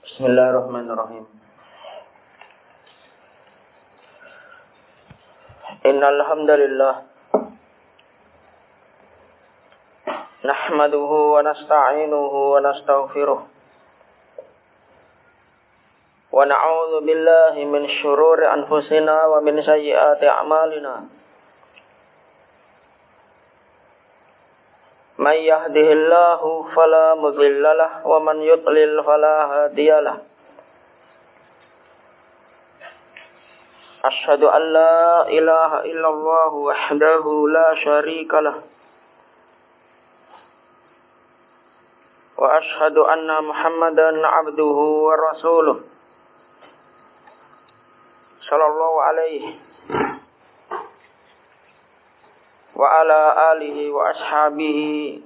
Bismillahirrahmanirrahim. Innal hamdalillah nahmaduhu wa nasta'inuhu wa nastaghfiruh wa na'udzu billahi min syururi anfusina wa min sayyiati a'malina. May yahdihillahu fala mudilla lahu wa man yudlil fala hadiya lahu. Asyhadu an la ilaha illallah wahdahu la syarika lahu wa asyhadu anna Muhammadan abduhu wa rasuluh sallallahu alaihi wa ala alihi wa ashabihi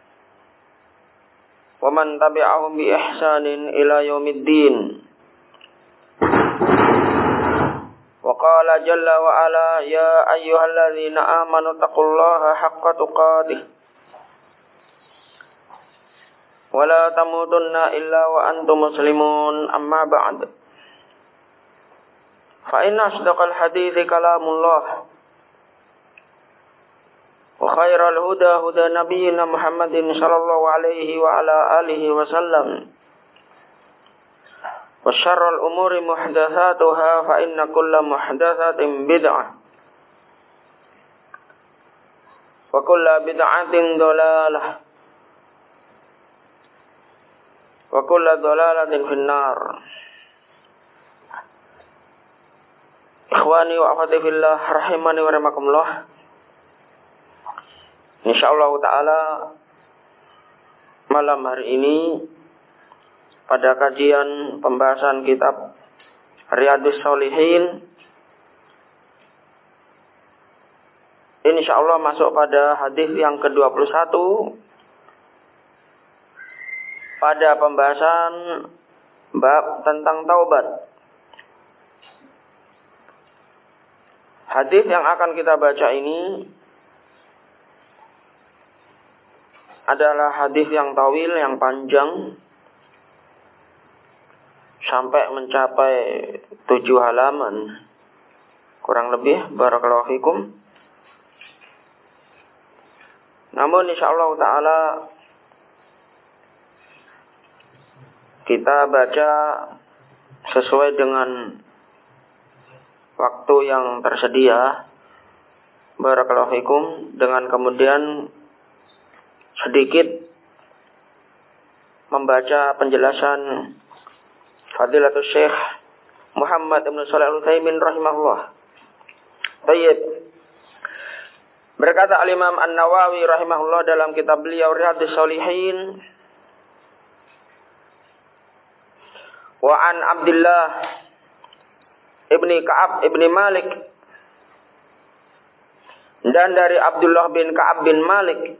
wa man tabi'ahum bi ihsanin ila yaumiddin. Wa qala jalla wa ala ya ayyuhalladzina amanu taqullaha haqqa tuqatih wa la tamutunna illa wa antum muslimun, amma ba'd. Fa inna asdaqal hadithi kalamullah wa khairal huda huda nabiyyina Muhammadin sallallahu alaihi wa ala alihi wa sallam wa syarrul umuri muhdatsatuha fa inna kulla muhdatsatin bid'ah wa kulla bid'atin dhalalah wa kulla dhalalatin finnar. Ikhwani wa akhwati fillah rahimani wa rahimakumullah. Insyaallah ta'ala malam hari ini pada kajian pembahasan kitab Riyadhus Shalihin, insyaallah masuk pada hadis yang ke-21 pada pembahasan bab tentang taubat. Hadis yang akan kita baca ini adalah hadis yang tawil, yang panjang, sampai mencapai 7 halaman kurang lebih, barakallahu fikum. Namun insyaallah ta'ala kita baca sesuai dengan waktu yang tersedia, barakallahu fikum, dengan kemudian sedikit membaca penjelasan Fadilatul Syekh Muhammad Ibn Shalih Al-Utsaimin rahimahullah. Baik. Berkata Al-Imam An-Nawawi rahimahullah dalam kitab beliau Riyadhus Shalihin, wa an Abdullah ibni Ka'ab ibni Malik, dan dari Abdullah bin Ka'ab bin Malik,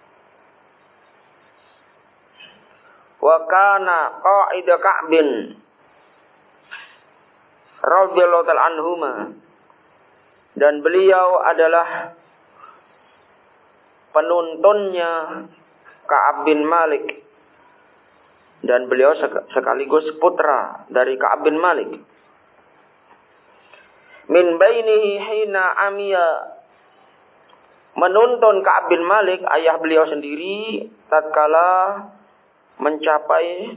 wa kana qa'ida Ka'bin radhiyallahu ta'ala anhuma, dan beliau adalah penuntunnya Ka'ab bin Malik, dan beliau sekaligus putra dari Ka'ab bin Malik. Min bainihi hina amiya, menuntun Ka'ab bin Malik, ayah beliau sendiri, tatkala mencapai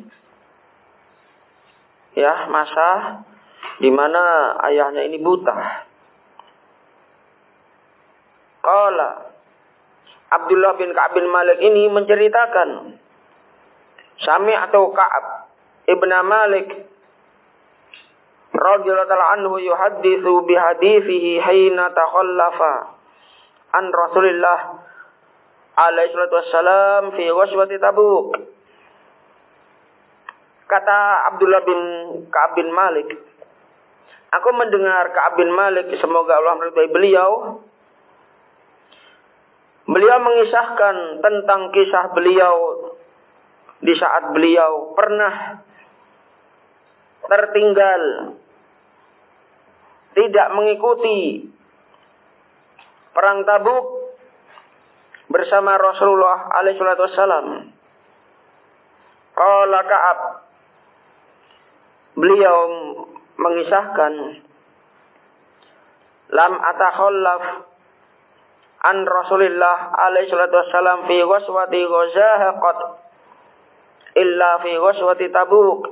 masa di mana ayahnya ini buta. Qala, Abdullah bin Ka'ab bin Malik ini menceritakan, sami'tu Ka'ab ibn Malik radhiyallahu ta'ala anhu yuhadditsu bi hadithihi hina takhallafa an Rasulillah alaihi salatu wassalam fi ghazwati Tabuk. Kata Abdullah bin Ka'ab bin Malik, aku mendengar Ka'ab bin Malik, semoga Allah meridai beliau, beliau mengisahkan tentang kisah beliau di saat beliau pernah tertinggal, tidak mengikuti perang Tabuk bersama Rasulullah alaihi salatu wassalam. Qala Ka'ab, beliau mengisahkan, lam atakhallaf an Rasulillah alaihi salatu wassalam fi ghazwati Ghazah qad illa fi ghazwati Tabuk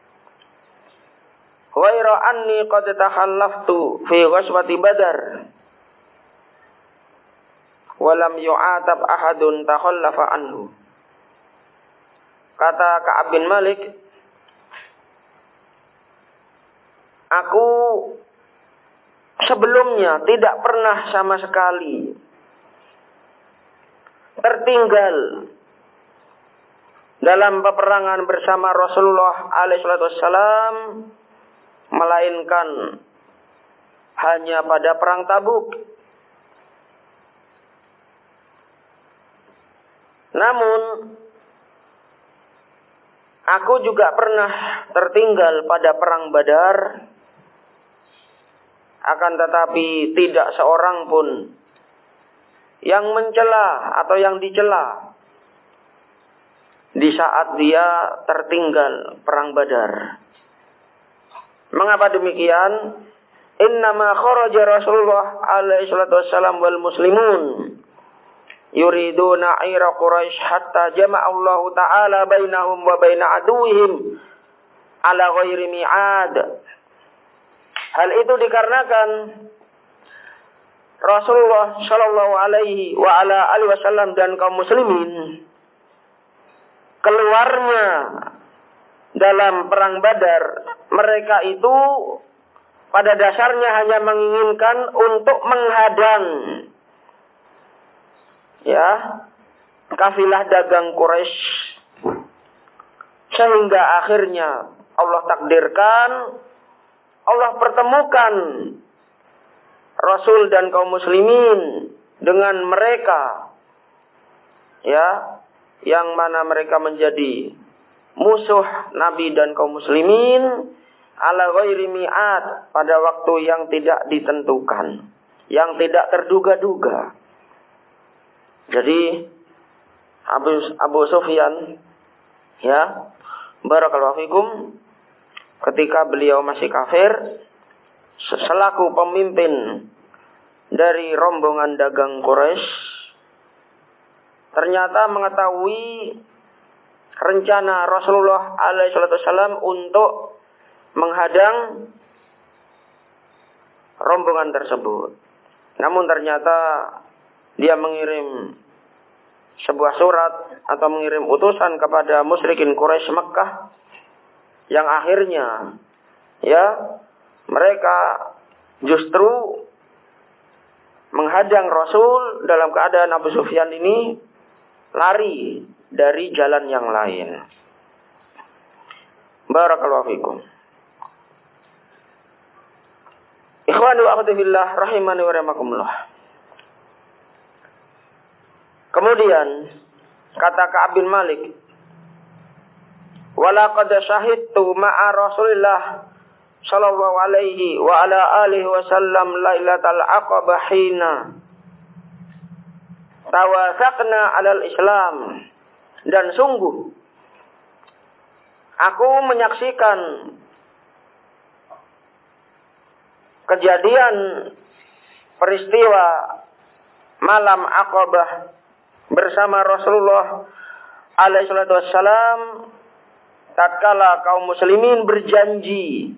ghaira anni qad takhallaftu fi ghazwati Badar wa lam yu'atab ahadun takhallafa anhu. Kata Ka'ab bin Malik, aku sebelumnya tidak pernah sama sekali tertinggal dalam peperangan bersama Rasulullah alaihissalam, melainkan hanya pada perang Tabuk. Namun aku juga pernah tertinggal pada perang Badar, akan tetapi tidak seorang pun yang mencela atau yang dicela di saat dia tertinggal perang Badar. Mengapa demikian? Innama kharaja Rasulullah alaihi salatu wassalam wal muslimun yuriduna aira Quraisy hatta jama'a Allah ta'ala bainahum wa baina aduwwihim ala ghairi mi'ad. Hal itu dikarenakan Rasulullah sallallahu alaihi wa ala alihi wasallam dan kaum muslimin keluarnya dalam perang Badar, mereka itu pada dasarnya hanya menginginkan untuk menghadang kafilah dagang Quraisy, sehingga akhirnya Allah takdirkan, Allah pertemukan Rasul dan kaum muslimin dengan mereka, yang mana mereka menjadi musuh Nabi dan kaum muslimin ala ghairi mi'ad, pada waktu yang tidak ditentukan, yang tidak terduga-duga. Jadi Abu Sufyan, barakallahu fikum, ketika beliau masih kafir, selaku pemimpin dari rombongan dagang Quraisy, ternyata mengetahui rencana Rasulullah alaihissalam untuk menghadang rombongan tersebut. Namun ternyata dia mengirim sebuah surat atau mengirim utusan kepada musyrikin Quraisy Mekkah, yang akhirnya mereka justru menghadang Rasul dalam keadaan Abu Sufyan ini lari dari jalan yang lain. Barakallahu fikum. Ikhwani wa akhwati fillah rahimani wa rahimakumullah. Kemudian kata Ka'ab bin Malik, walaqad syahidtu ma'a Rasulillah sallallahu alaihi wa ala alihi wasallam lailatal aqabah hina tawasaqna 'alal Islam. Dan sungguh aku menyaksikan kejadian peristiwa malam Aqabah bersama Rasulullah alaihi salatu wassalam, tatkala kaum muslimin berjanji,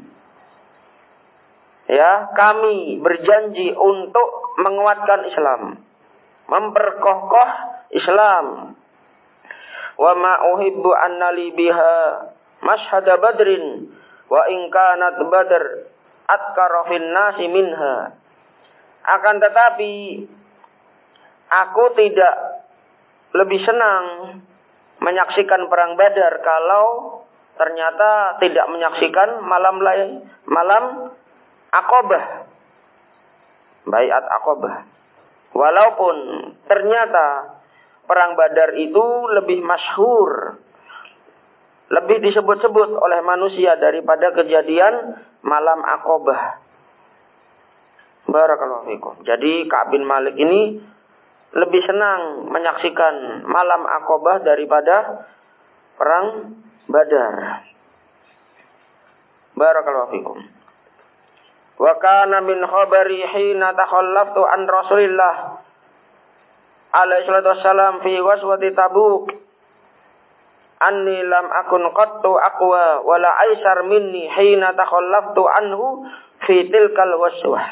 kami berjanji untuk menguatkan Islam, memperkokoh Islam. Wa ma uhibbu annali biha mashhada badrin wa in kanat badr atkara fin nasi minha. Akan tetapi aku tidak lebih senang menyaksikan perang Badar kalau ternyata tidak menyaksikan malam Aqabah, Baiat Aqabah. Walaupun ternyata perang Badar itu lebih masyhur, lebih disebut-sebut oleh manusia daripada kejadian malam Aqabah. Barakallahu fikum. Jadi Ka'ab bin Malik ini lebih senang menyaksikan malam Aqabah daripada perang Badar. Barakallahu fikum. Wa kana min khabari hina takhallaftu an Rasulillah alaihi salatu wassalam fi ghazwati Tabuk anni lam akun qattu aqwa wala aisar minni hina takhallaftu anhu fi tilkal ghazwah.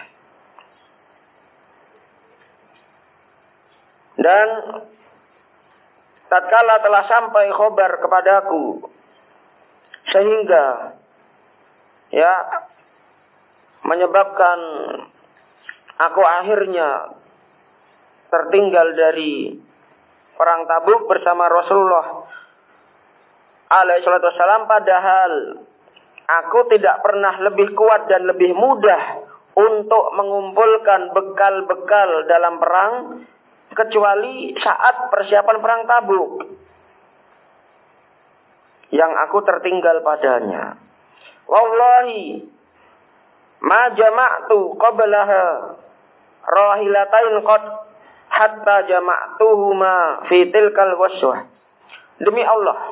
Dan tatkala telah sampai khabar kepadaku sehingga menyebabkan aku akhirnya tertinggal dari perang Tabuk bersama Rasulullah alaihi salatu wassalam, padahal aku tidak pernah lebih kuat dan lebih mudah untuk mengumpulkan bekal-bekal dalam perang kecuali saat persiapan perang Tabuk yang aku tertinggal padanya. Wallahi ma jama'tu qablaha rahilatain qad hatta jama'tuhuma fi tilkal ghazwah. Demi Allah,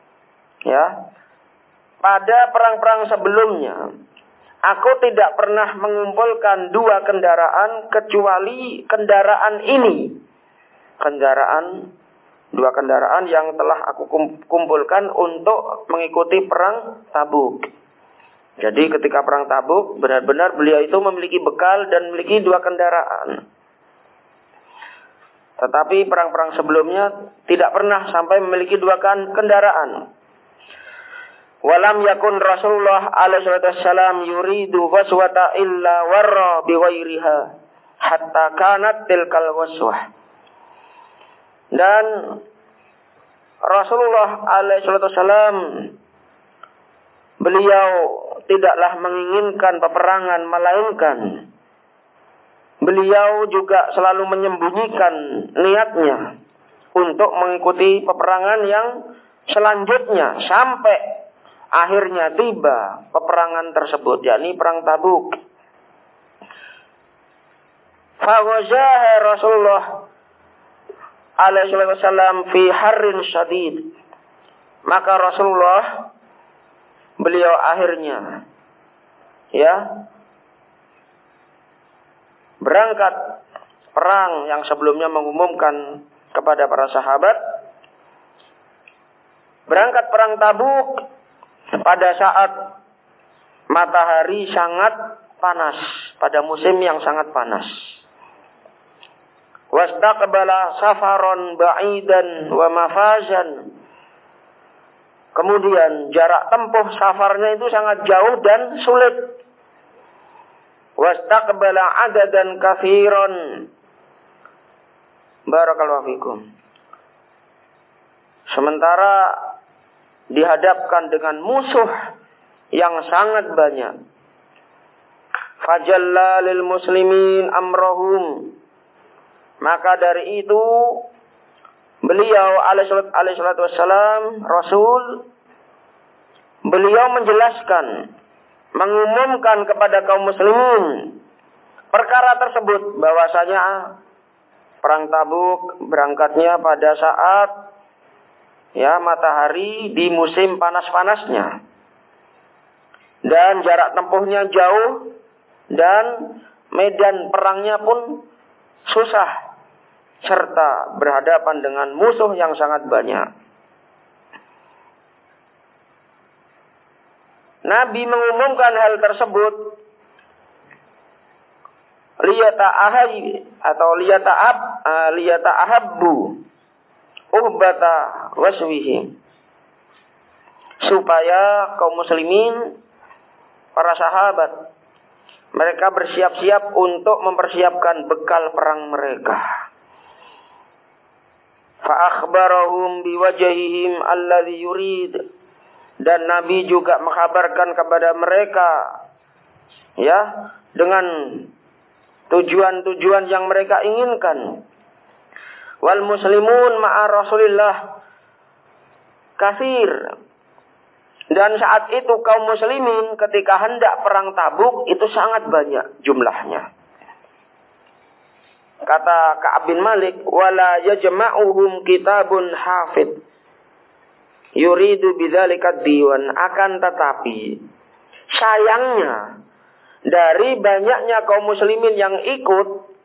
pada perang-perang sebelumnya aku tidak pernah mengumpulkan dua kendaraan kecuali kendaraan ini. Dua kendaraan yang telah aku kumpulkan untuk mengikuti perang Tabuk. Jadi ketika perang Tabuk, benar-benar beliau itu memiliki bekal dan memiliki dua kendaraan. Tetapi perang-perang sebelumnya tidak pernah sampai memiliki dua kendaraan. Walam yakun Rasulullah alaihi wasallam yuridu ghazwata illa warra biwairiha hatta kanat tilkal ghazwah. Dan Rasulullah alaihi wasallam beliau tidaklah menginginkan peperangan, melainkan beliau juga selalu menyembunyikan niatnya untuk mengikuti peperangan yang selanjutnya sampai akhirnya tiba peperangan tersebut, yakni perang Tabuk. Faghazaha Rasulullah alaihi wasallam fi harrin syadid. Maka Rasulullah beliau akhirnya berangkat perang yang sebelumnya mengumumkan kepada para sahabat, berangkat perang Tabuk pada saat matahari sangat panas, pada musim yang sangat panas. Wastaqbala safaron ba'idan wa mafazan. Kemudian jarak tempuh safarnya itu sangat jauh dan sulit. Wastaqbala adadan katsiran. Barakallahu fikum. Sementara dihadapkan dengan musuh yang sangat banyak. Fajalla lil muslimin amrahum. Maka dari itu beliau alaihi salatu wassalam, Rasul, beliau menjelaskan, mengumumkan kepada kaum muslimin perkara tersebut, bahwasanya perang Tabuk berangkatnya pada saat matahari di musim panas-panasnya, dan jarak tempuhnya jauh, dan medan perangnya pun susah, serta berhadapan dengan musuh yang sangat banyak. Nabi mengumumkan hal tersebut liyata'ahabbu uhbata waswihi, supaya kaum muslimin, para sahabat, mereka bersiap-siap untuk mempersiapkan bekal perang mereka. Fa'akhbarahum biwajhihim alladhi yurid. Dan Nabi juga mengkabarkan kepada mereka dengan tujuan-tujuan yang mereka inginkan. Wal muslimun ma'a Rasulillah katsir. Dan saat itu kaum muslimin ketika hendak perang Tabuk itu sangat banyak jumlahnya. Kata Ka'ab bin Malik, wala yajma'uhum kitabun hafid yuridu bidzalika diwan. Akan tetapi sayangnya dari banyaknya kaum muslimin yang ikut,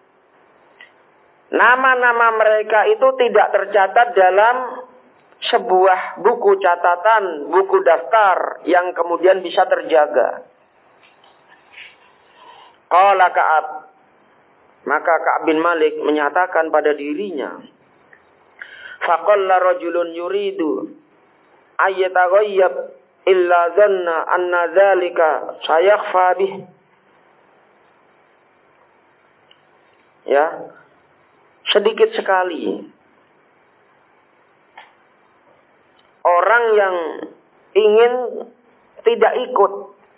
nama-nama mereka itu tidak tercatat dalam sebuah buku catatan, buku daftar yang kemudian bisa terjaga. Qala Ka'ab, maka Ka'ab bin Malik menyatakan pada dirinya, faqalla rajulun yuridu ayyataghayyab illa dhanna anna dzalika sayakhfa bih. Ya, sedikit sekali orang yang ingin tidak ikut.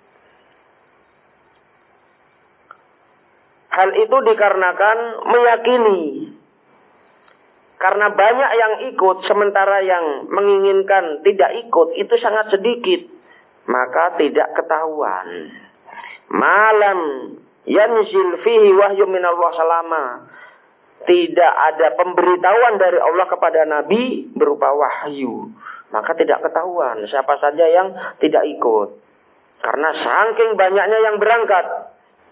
Hal itu dikarenakan meyakini, karena banyak yang ikut sementara yang menginginkan tidak ikut itu sangat sedikit, maka tidak ketahuan. Malam yanzil fihi wahyu minallah salama, tidak ada pemberitahuan dari Allah kepada Nabi berupa wahyu, maka tidak ketahuan siapa saja yang tidak ikut. Karena saking banyaknya yang berangkat.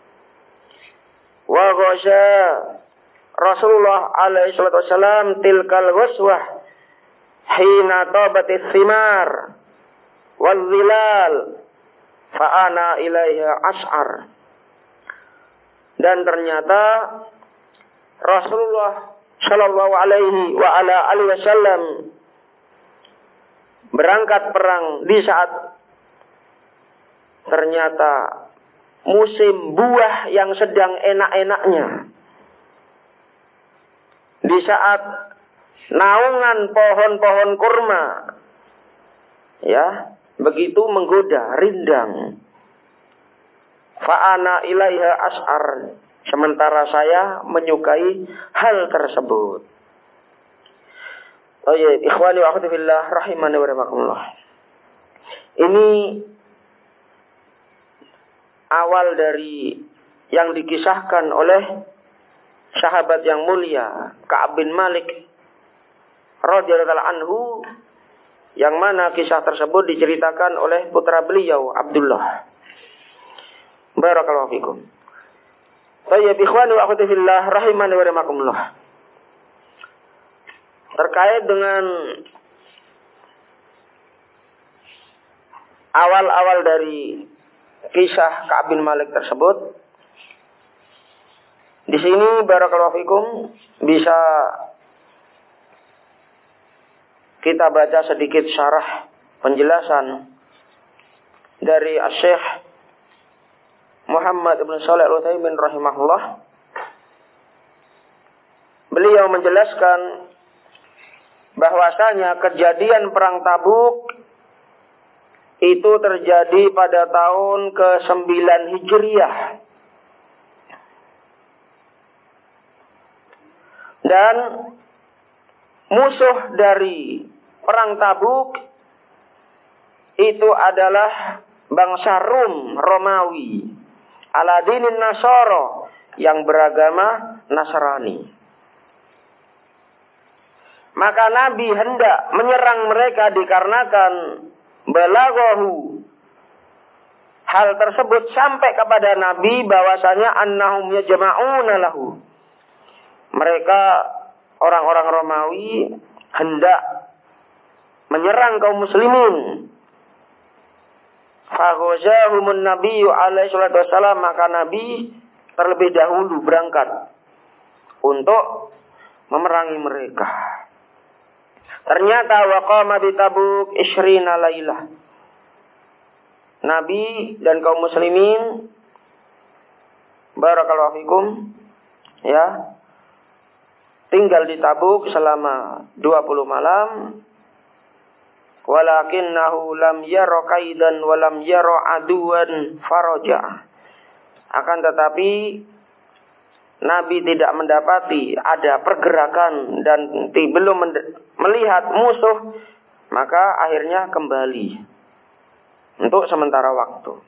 Wa ghasya Rasulullah alaihi salatu wasallam tilkal ghuswah hina tabatis thimar wal zilal fa ana ilaiha as'ar. Dan ternyata Rasulullah sallallahu alaihi wa ala alihi wasallam berangkat perang di saat ternyata musim buah yang sedang enak-enaknya. Di saat naungan pohon-pohon kurma ya begitu menggoda, rindang. Fa'ana ilaiha as'ar, sementara saya menyukai hal tersebut. Oh ya, ikhwani wa akhwati fillah rahimani wa rahimakumullah. Ini awal dari yang dikisahkan oleh sahabat yang mulia Ka'ab bin Malik radhiyallahu anhu, yang mana kisah tersebut diceritakan oleh putra beliau Abdullah. Barakallahu fikum. Baik, ikhwani wa akhwati fillah rahimani wa rahimakumullah. Terkait dengan awal-awal dari kisah Ka'ab bin Malik tersebut, di sini barakallahu fikum bisa kita baca sedikit syarah penjelasan dari Asy-Syaikh Muhammad ibn Shalih Al-Utsaimin rahimahullah. Beliau menjelaskan bahwasanya kejadian perang Tabuk itu terjadi pada tahun ke-9 Hijriah. Dan musuh dari perang Tabuk itu adalah bangsa Rum, Romawi, ala dinin Nasara, yang beragama Nasrani. Maka Nabi hendak menyerang mereka dikarenakan balaghahu, hal tersebut sampai kepada Nabi bahwasanya annahum yajma'una lahu, mereka orang-orang Romawi hendak menyerang kaum muslimin. Faghazahumun nabiyyu alaihi salatu wasallam, maka Nabi terlebih dahulu berangkat untuk memerangi mereka. Ternyata waqama di Tabuk 20 lailah. Nabi dan kaum muslimin barakallahu fikum ya tinggal di Tabuk selama 20 malam. Walakinnahu lam yara kaidan wa lam yara aduwan faraja. Akan tetapi Nabi tidak mendapati ada pergerakan dan belum melihat musuh, maka akhirnya kembali untuk sementara waktu.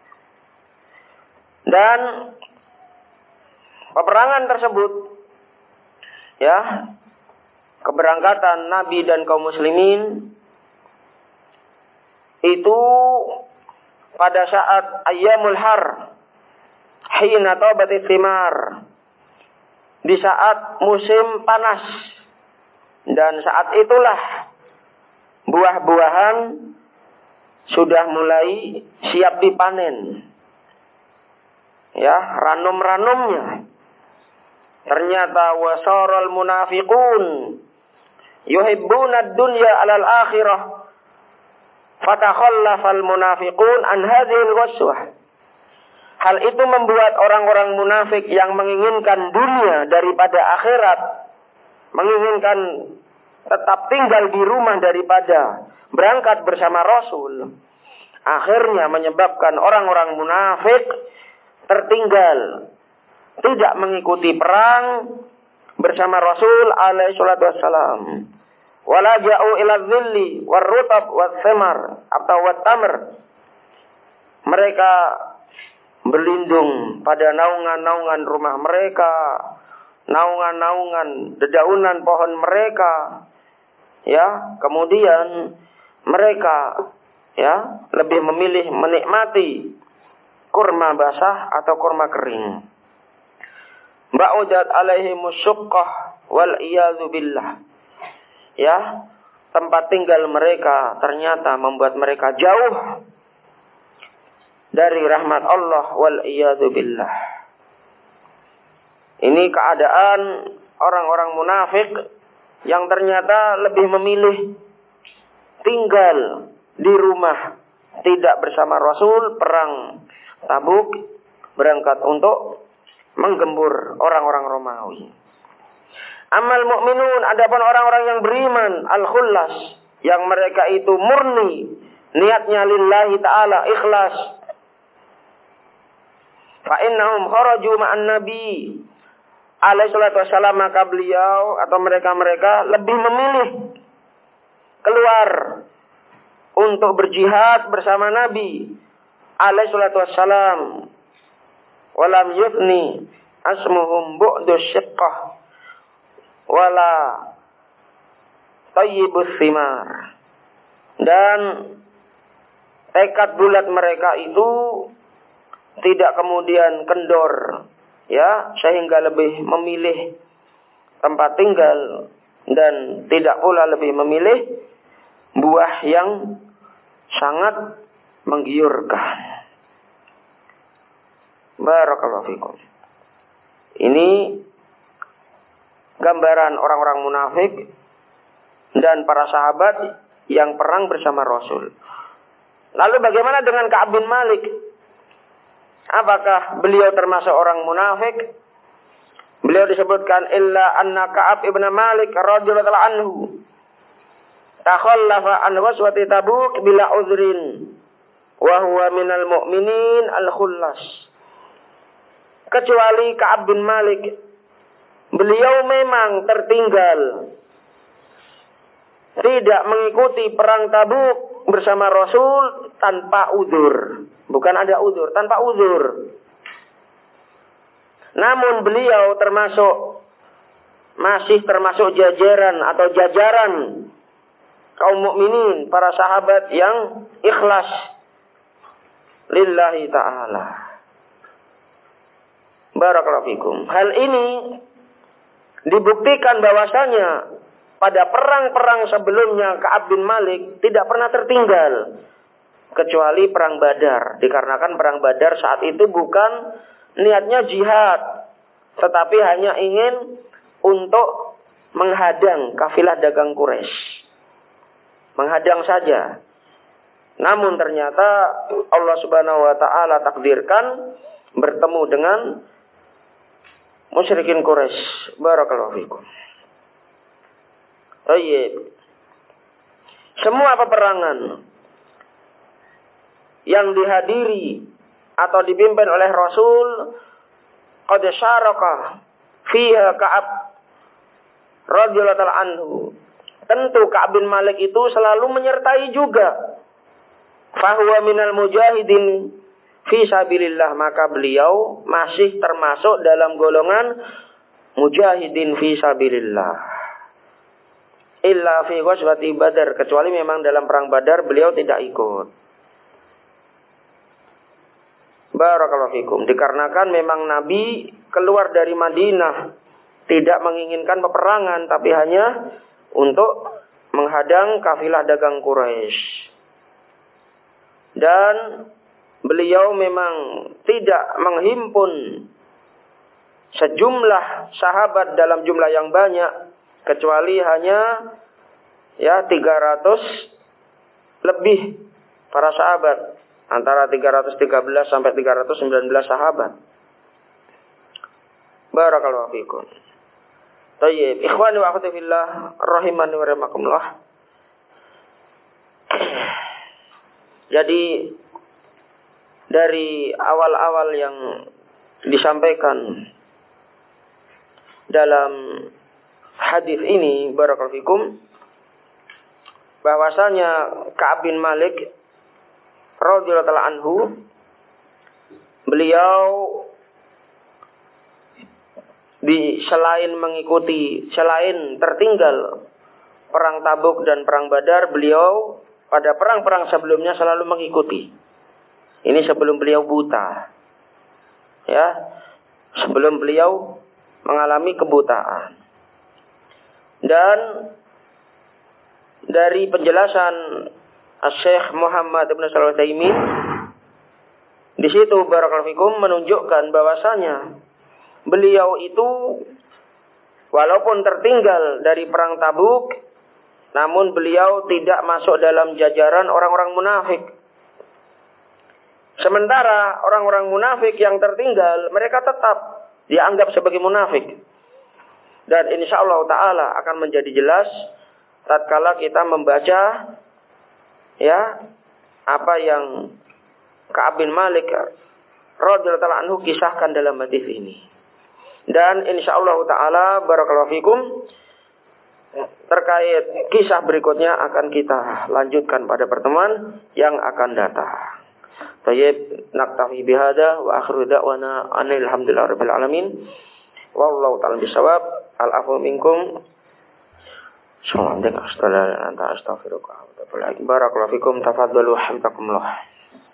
Dan peperangan tersebut ya, keberangkatan Nabi dan kaum muslimin itu pada saat ayyamul har, hina tabatis thimar, di saat musim panas, dan saat itulah buah-buahan sudah mulai siap dipanen. Ya, ranum-ranumnya. Ternyata wasaral munafiqun yuhibbuna ad-dunya 'alal akhirah. Fatakhallafal munafiqun an hadhil ghaswah. Hal itu membuat orang-orang munafik yang menginginkan dunia daripada akhirat, menginginkan tetap tinggal di rumah daripada berangkat bersama Rasul, akhirnya menyebabkan orang-orang munafik tertinggal, tidak mengikuti perang bersama Rasul alaihi salatu wassalam. Wala ja'u ila dhilli warrutab wathimar atau wattamr. Mereka berlindung pada naungan-naungan rumah mereka, naungan-naungan dedaunan pohon mereka. Ya, kemudian mereka ya lebih memilih menikmati kurma basah atau kurma kering. Ba'udat alaihi musyuqqah wal iyadzu billah. Ya, tempat tinggal mereka ternyata membuat mereka jauh dari rahmat Allah wal iyadzu billah. Ini keadaan orang-orang munafik yang ternyata lebih memilih tinggal di rumah, tidak bersama Rasul perang Tabuk, berangkat untuk menggembur orang-orang Romawi. Amal mukminun, adapun orang-orang yang beriman, al-khullas, yang mereka itu murni niatnya lillahi ta'ala, ikhlas. Fa innahum kharaju ma'an nabi alaihi salatu wassalam, maka beliau atau mereka-mereka lebih memilih keluar untuk berjihad bersama Nabi alaihi salatu wassalam. Walam yufni asmuhum bu'du syiqqah wala tayyibus thimar. Dan tekad bulat mereka itu tidak kemudian kendor, ya, sehingga lebih memilih tempat tinggal dan tidak pula lebih memilih buah yang sangat menggiurkan. Barakallahu fikum. Ini gambaran orang-orang munafik dan para sahabat yang perang bersama Rasul. Lalu bagaimana dengan Ka'ab bin Malik? Apakah beliau termasuk orang munafik? Beliau disebutkan illa anna Ka'ab ibn Malik radhiyallahu anhu takhallafa an ghazwati Tabuk bila udhrin wa huwa minal mu'minin al-khullas. Kecuali Ka'ab bin Malik, beliau memang tertinggal, tidak mengikuti perang Tabuk bersama Rasul tanpa uzur. Bukan ada uzur, tanpa uzur. Namun beliau masih termasuk jajaran atau jajaran kaum mukminin, para sahabat yang ikhlas lillahi ta'ala. Barakallahu fikum. Hal ini dibuktikan bahwasanya pada perang-perang sebelumnya Ka'ab bin Malik tidak pernah tertinggal kecuali perang Badar. Dikarenakan perang Badar saat itu bukan niatnya jihad, tetapi hanya ingin untuk menghadang kafilah dagang Quraisy. Menghadang saja. Namun ternyata Allah Subhanahu wa taala takdirkan bertemu dengan musyrikin Quraisy. Barakallahu fikum. Baik. Semua peperangan yang dihadiri atau dipimpin oleh Rasul qad syaraka fiha Ka'ab radhiyallahu anhu. Tentu Ka'ab bin Malik itu selalu menyertai juga. Fahuwa minal mujahidin fi sabilillah, maka beliau masih termasuk dalam golongan mujahidin fi sabilillah. Illa fi ghazwati Badar, kecuali memang dalam perang Badar beliau tidak ikut. Barakallahu fikum. Dikarenakan memang Nabi keluar dari Madinah tidak menginginkan peperangan, tapi hanya untuk menghadang kafilah dagang Quraisy. Dan beliau memang tidak menghimpun sejumlah sahabat dalam jumlah yang banyak, kecuali hanya 300 lebih para sahabat, antara 313 sampai 319 sahabat. Barakallahu fikum. Tayyib, ikhwani wa akhwati fillah, rahimani wa rahimakumullah. Jadi dari awal-awal yang disampaikan dalam hadis ini, barakallahu fikum, bahwasanya Ka'ab bin Malik radhiyallahu anhu, beliau selain tertinggal perang Tabuk dan perang Badar, beliau pada perang-perang sebelumnya selalu mengikuti. Ini sebelum beliau buta. Ya, sebelum beliau mengalami kebutaan. Dan dari penjelasan Syekh Muhammad Ibn Shalih Al-Utsaimin, di situ barakallahu fikum menunjukkan bahwasanya beliau itu walaupun tertinggal dari perang Tabuk, namun beliau tidak masuk dalam jajaran orang-orang munafik. Sementara orang-orang munafik yang tertinggal, mereka tetap dianggap sebagai munafik. Dan insyaallah ta'ala akan menjadi jelas tatkala kita membaca apa yang Ka'ab bin Malik radhiyallahu anhu kisahkan dalam hadis ini. Dan insyaallah ta'ala barakallahu fikum, terkait kisah berikutnya akan kita lanjutkan pada pertemuan yang akan datang. Tayyib, naktafi bihada wa akhiru da'wana alhamdulillahirabbil alamin. Wallahu ta'ala bisawab. Al-afwu minkum. Assalamualaikum warahmatullahi wabarakatuh. Barakallahu fikum, tafadhalu hamdakumullah.